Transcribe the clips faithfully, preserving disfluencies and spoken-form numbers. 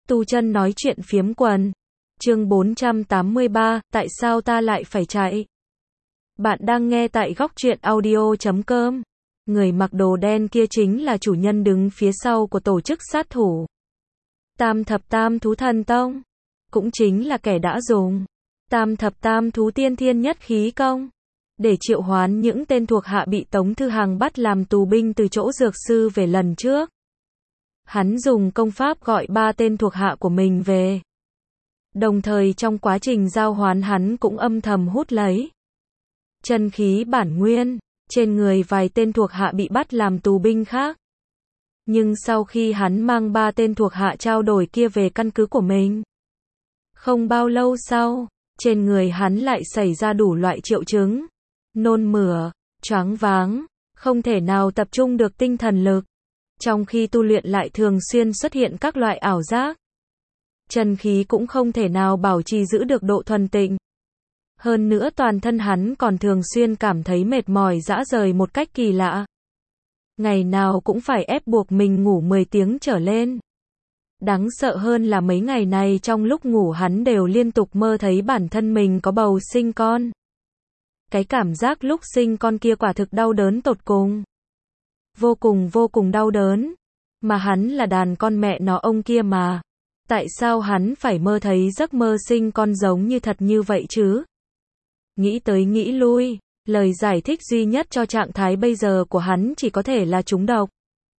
Tu Chân nói chuyện phiếm quần. Chương bốn trăm tám mươi ba, tại sao ta lại phải chạy? Bạn đang nghe tại góc truyện audio chấm com. Người mặc đồ đen kia chính là chủ nhân đứng phía sau của tổ chức sát thủ Tam Thập Tam Thú Thần Tông, cũng chính là kẻ đã dùng Tam Thập Tam Thú Tiên Thiên Nhất Khí Công để triệu hoán những tên thuộc hạ bị Tống Thư Hằng bắt làm tù binh từ chỗ dược sư về lần trước. Hắn dùng công pháp gọi ba tên thuộc hạ của mình về. Đồng thời trong quá trình giao hoán hắn cũng âm thầm hút lấy chân khí bản nguyên trên người vài tên thuộc hạ bị bắt làm tù binh khác. Nhưng sau khi hắn mang ba tên thuộc hạ trao đổi kia về căn cứ của mình, không bao lâu sau, trên người hắn lại xảy ra đủ loại triệu chứng, nôn mửa, choáng váng, không thể nào tập trung được tinh thần lực. Trong khi tu luyện lại thường xuyên xuất hiện các loại ảo giác. Chân khí cũng không thể nào bảo trì giữ được độ thuần tịnh. Hơn nữa toàn thân hắn còn thường xuyên cảm thấy mệt mỏi rã rời một cách kỳ lạ. Ngày nào cũng phải ép buộc mình ngủ mười tiếng trở lên. Đáng sợ hơn là mấy ngày này trong lúc ngủ hắn đều liên tục mơ thấy bản thân mình có bầu sinh con. Cái cảm giác lúc sinh con kia quả thực đau đớn tột cùng. Vô cùng vô cùng đau đớn. Mà hắn là đàn con mẹ nó ông kia mà. Tại sao hắn phải mơ thấy giấc mơ sinh con giống như thật như vậy chứ? Nghĩ tới nghĩ lui, lời giải thích duy nhất cho trạng thái bây giờ của hắn chỉ có thể là trúng độc.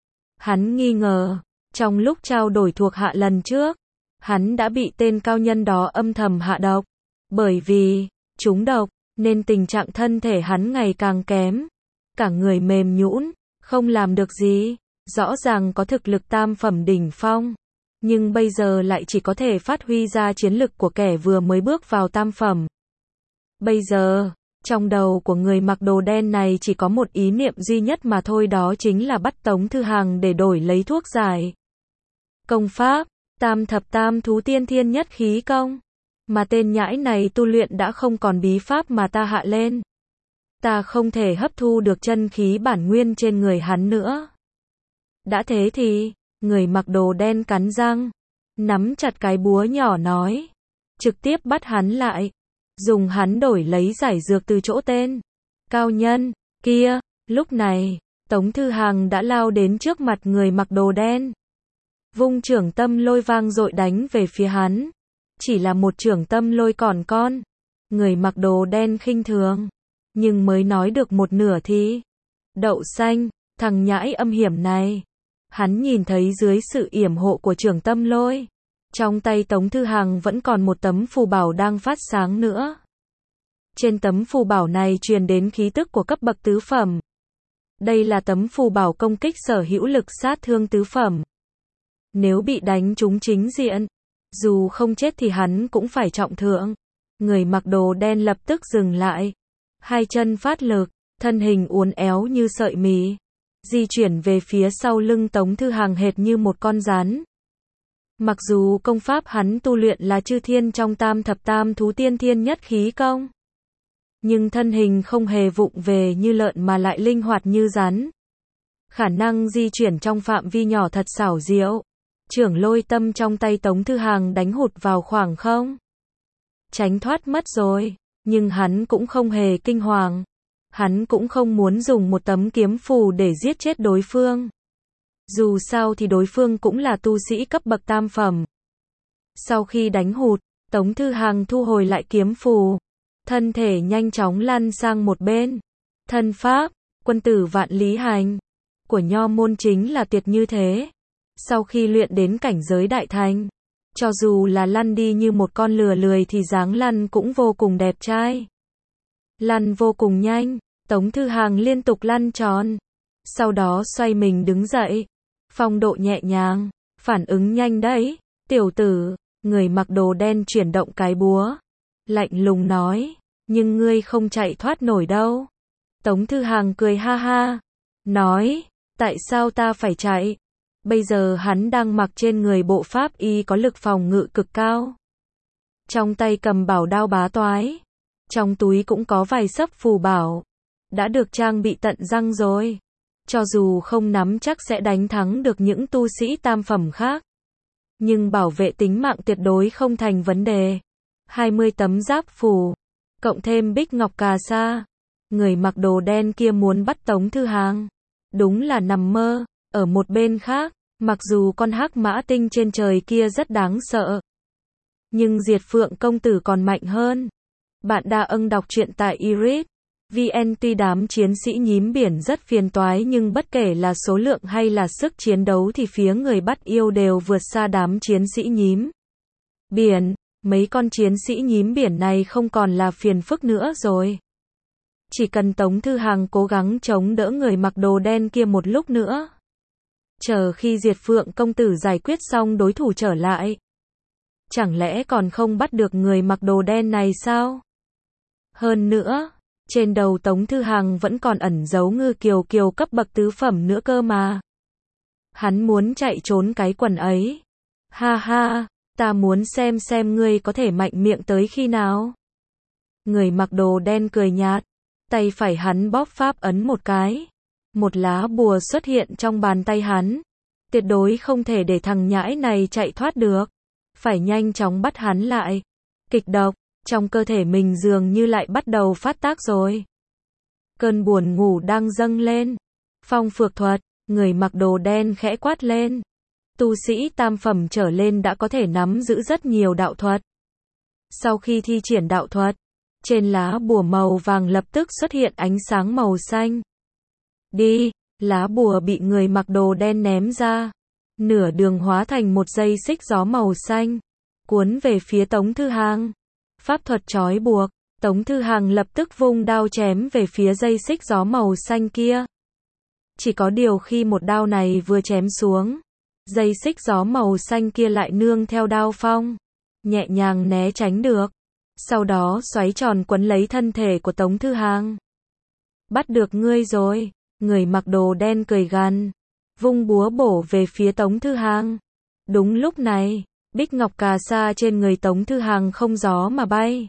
Hắn nghi ngờ, trong lúc trao đổi thuộc hạ lần trước, hắn đã bị tên cao nhân đó âm thầm hạ độc. Bởi vì trúng độc, nên tình trạng thân thể hắn ngày càng kém. Cả người mềm nhũn, không làm được gì, rõ ràng có thực lực tam phẩm đỉnh phong. Nhưng bây giờ lại chỉ có thể phát huy ra chiến lực của kẻ vừa mới bước vào tam phẩm. Bây giờ, trong đầu của người mặc đồ đen này chỉ có một ý niệm duy nhất mà thôi, đó chính là bắt Tống Thư Hằng để đổi lấy thuốc giải. Công pháp, Tam Thập Tam Thú Tiên Thiên Nhất Khí Công. Mà tên nhãi này tu luyện đã không còn bí pháp mà ta hạ lên. Ta không thể hấp thu được chân khí bản nguyên trên người hắn nữa. Đã thế thì, người mặc đồ đen cắn răng, nắm chặt cái búa nhỏ nói, trực tiếp bắt hắn lại, dùng hắn đổi lấy giải dược từ chỗ tên cao nhân kia. Lúc này, Tống Thư Hằng đã lao đến trước mặt người mặc đồ đen, vung chưởng tâm lôi vang dội đánh về phía hắn. Chỉ là một chưởng tâm lôi còn con, người mặc đồ đen khinh thường, nhưng mới nói được một nửa thì đậu xanh, thằng nhãi âm hiểm này. Hắn nhìn thấy dưới sự yểm hộ của chưởng tâm lôi, trong tay Tống Thư Hằng vẫn còn một tấm phù bảo đang phát sáng nữa. Trên tấm phù bảo này truyền đến khí tức của cấp bậc tứ phẩm. Đây là tấm phù bảo công kích sở hữu lực sát thương tứ phẩm. Nếu bị đánh trúng chính diện, dù không chết thì hắn cũng phải trọng thương. Người mặc đồ đen lập tức dừng lại, hai chân phát lực, thân hình uốn éo như sợi mì, di chuyển về phía sau lưng Tống Thư Hằng hệt như một con rắn. Mặc dù công pháp hắn tu luyện là chư thiên trong Tam Thập Tam Thú Tiên Thiên Nhất Khí Công, nhưng thân hình không hề vụng về như lợn mà lại linh hoạt như rắn. Khả năng di chuyển trong phạm vi nhỏ thật xảo diệu. Chưởng lôi tâm trong tay Tống Thư Hằng đánh hụt vào khoảng không. Tránh thoát mất rồi, nhưng hắn cũng không hề kinh hoàng. Hắn cũng không muốn dùng một tấm kiếm phù để giết chết đối phương. Dù sao thì đối phương cũng là tu sĩ cấp bậc tam phẩm. Sau khi đánh hụt, Tống Thư Hằng thu hồi lại kiếm phù, thân thể nhanh chóng lăn sang một bên. Thân pháp, quân tử vạn lý hành của nho môn chính là tuyệt như thế. Sau khi luyện đến cảnh giới đại thành, cho dù là lăn đi như một con lừa lười thì dáng lăn cũng vô cùng đẹp trai. Lăn vô cùng nhanh, Tống Thư Hằng liên tục lăn tròn, sau đó xoay mình đứng dậy, phong độ nhẹ nhàng, phản ứng nhanh đấy, tiểu tử. Người mặc đồ đen chuyển động cái búa, lạnh lùng nói, nhưng ngươi không chạy thoát nổi đâu. Tống Thư Hằng cười ha ha, nói, tại sao ta phải chạy? Bây giờ hắn đang mặc trên người bộ pháp y có lực phòng ngự cực cao, trong tay cầm bảo đao bá toái, trong túi cũng có vài sấp phù bảo, đã được trang bị tận răng rồi. Cho dù không nắm chắc sẽ đánh thắng được những tu sĩ tam phẩm khác, Nhưng bảo vệ tính mạng tuyệt đối không thành vấn đề. hai mươi tấm giáp phù, cộng thêm bích ngọc cà sa. Người mặc đồ đen kia muốn bắt Tống Thư Hàng. Đúng là nằm mơ. Ở một bên khác, mặc dù con hắc mã tinh trên trời kia rất đáng sợ, nhưng Diệt Phượng công tử còn mạnh hơn. Bạn đã ưng đọc truyện tại iRead vê en. Tuy đám chiến sĩ nhím biển rất phiền toái nhưng bất kể là số lượng hay là sức chiến đấu thì phía người bắt yêu đều vượt xa đám chiến sĩ nhím biển. Mấy con chiến sĩ nhím biển này không còn là phiền phức nữa rồi. Chỉ cần Tống Thư Hàng cố gắng chống đỡ người mặc đồ đen kia một lúc nữa. Chờ khi Diệt Phượng công tử giải quyết xong đối thủ trở lại. Chẳng lẽ còn không bắt được người mặc đồ đen này sao? Hơn nữa, trên đầu Tống Thư Hàng vẫn còn ẩn giấu Ngư Kiều Kiều cấp bậc tứ phẩm nữa cơ mà. Hắn muốn chạy trốn cái quần ấy. Ha ha, ta muốn xem xem ngươi có thể mạnh miệng tới khi nào. Người mặc đồ đen cười nhạt, tay phải hắn bóp pháp ấn một cái. Một lá bùa xuất hiện trong bàn tay hắn. Tuyệt đối không thể để thằng nhãi này chạy thoát được. Phải nhanh chóng bắt hắn lại. Kịch độc trong cơ thể mình dường như lại bắt đầu phát tác rồi. Cơn buồn ngủ đang dâng lên. Phong phược thuật, người mặc đồ đen khẽ quát lên. Tu sĩ tam phẩm trở lên đã có thể nắm giữ rất nhiều đạo thuật. Sau khi thi triển đạo thuật, trên lá bùa màu vàng lập tức xuất hiện ánh sáng màu xanh. Đi, lá bùa bị người mặc đồ đen ném ra. Nửa đường hóa thành một dây xích gió màu xanh, cuốn về phía Tống Thư Hàng. Pháp thuật trói buộc, Tống Thư Hàng lập tức vung đao chém về phía dây xích gió màu xanh kia. Chỉ có điều khi một đao này vừa chém xuống, dây xích gió màu xanh kia lại nương theo đao phong, nhẹ nhàng né tránh được. Sau đó xoáy tròn quấn lấy thân thể của Tống Thư Hàng. Bắt được ngươi rồi, người mặc đồ đen cười gằn, vung búa bổ về phía Tống Thư Hàng. Đúng lúc này, bích ngọc cà sa trên người Tống Thư Hàng không gió mà bay.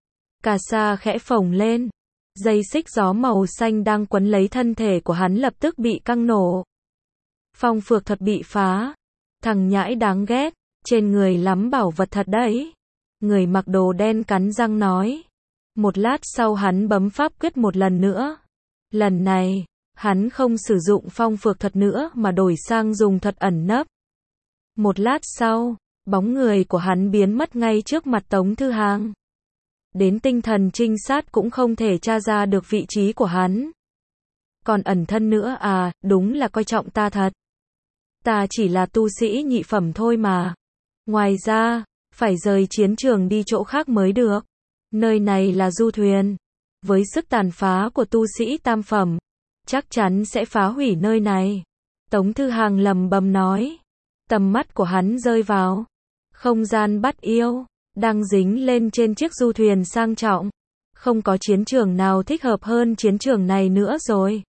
Cà sa khẽ phồng lên, dây xích gió màu xanh đang quấn lấy thân thể của hắn lập tức bị căng nổ. Phong phược thuật bị phá. Thằng nhãi đáng ghét, trên người lắm bảo vật thật đấy. Người mặc đồ đen cắn răng nói. Một lát sau hắn bấm pháp quyết một lần nữa. Lần này, hắn không sử dụng phong phược thuật nữa mà đổi sang dùng thuật ẩn nấp. Một lát sau, bóng người của hắn biến mất ngay trước mặt Tống Thư Hàng. Đến tinh thần trinh sát cũng không thể tra ra được vị trí của hắn. Còn ẩn thân nữa à, đúng là coi trọng ta thật. Ta chỉ là tu sĩ nhị phẩm thôi mà. Ngoài ra, phải rời chiến trường đi chỗ khác mới được. Nơi này là du thuyền. Với sức tàn phá của tu sĩ tam phẩm, chắc chắn sẽ phá hủy nơi này. Tống Thư Hàng lầm bầm nói. Tầm mắt của hắn rơi vào không gian bắt yêu, đang dính lên trên chiếc du thuyền sang trọng. Không có chiến trường nào thích hợp hơn chiến trường này nữa rồi.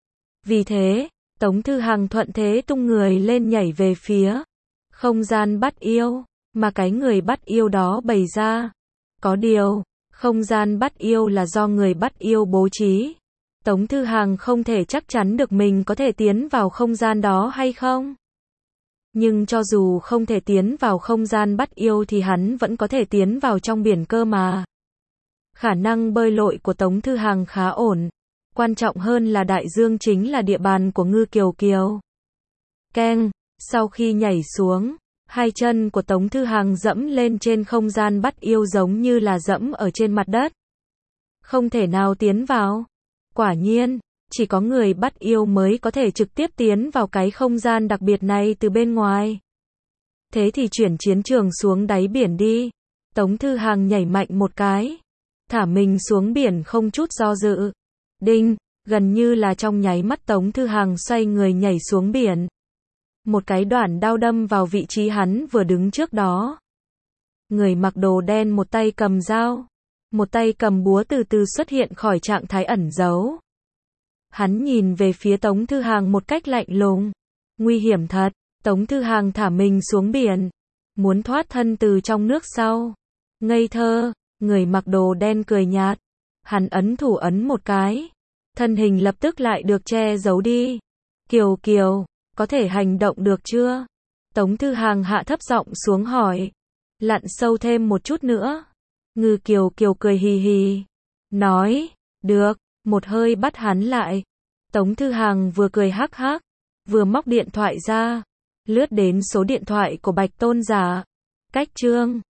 Vì thế, Tống Thư Hàng thuận thế tung người lên nhảy về phía không gian bắt yêu, mà cái người bắt yêu đó bày ra. Có điều, không gian bắt yêu là do người bắt yêu bố trí. Tống Thư Hàng không thể chắc chắn được mình có thể tiến vào không gian đó hay không. Nhưng cho dù không thể tiến vào không gian bắt yêu thì hắn vẫn có thể tiến vào trong biển cơ mà. Khả năng bơi lội của Tống Thư Hàng khá ổn. Quan trọng hơn là đại dương chính là địa bàn của Ngư Kiều Kiều. Keng, sau khi nhảy xuống, hai chân của Tống Thư Hàng dẫm lên trên không gian bắt yêu giống như là dẫm ở trên mặt đất. Không thể nào tiến vào. Quả nhiên, chỉ có người bắt yêu mới có thể trực tiếp tiến vào cái không gian đặc biệt này từ bên ngoài. Thế thì chuyển chiến trường xuống đáy biển đi. Tống Thư Hàng nhảy mạnh một cái, thả mình xuống biển không chút do dự. Đinh, gần như là trong nháy mắt Tống Thư Hàng xoay người nhảy xuống biển. Một cái đoạn đao đâm vào vị trí hắn vừa đứng trước đó. Người mặc đồ đen một tay cầm dao, một tay cầm búa từ từ xuất hiện khỏi trạng thái ẩn giấu. Hắn nhìn về phía Tống Thư Hàng một cách lạnh lùng. Nguy hiểm thật. Tống Thư Hàng thả mình xuống biển, muốn thoát thân từ trong nước sau. Ngây thơ, người mặc đồ đen cười nhạt. Hắn ấn thủ ấn một cái, thân hình lập tức lại được che giấu đi. Kiều Kiều, có thể hành động được chưa? Tống Thư Hàng hạ thấp giọng xuống hỏi. Lặn sâu thêm một chút nữa. Ngư Kiều Kiều cười hì hì. Nói, được, một hơi bắt hắn lại. Tống Thư Hàng vừa cười hắc hắc, vừa móc điện thoại ra, lướt đến số điện thoại của Bạch Tôn Giả. Cách chương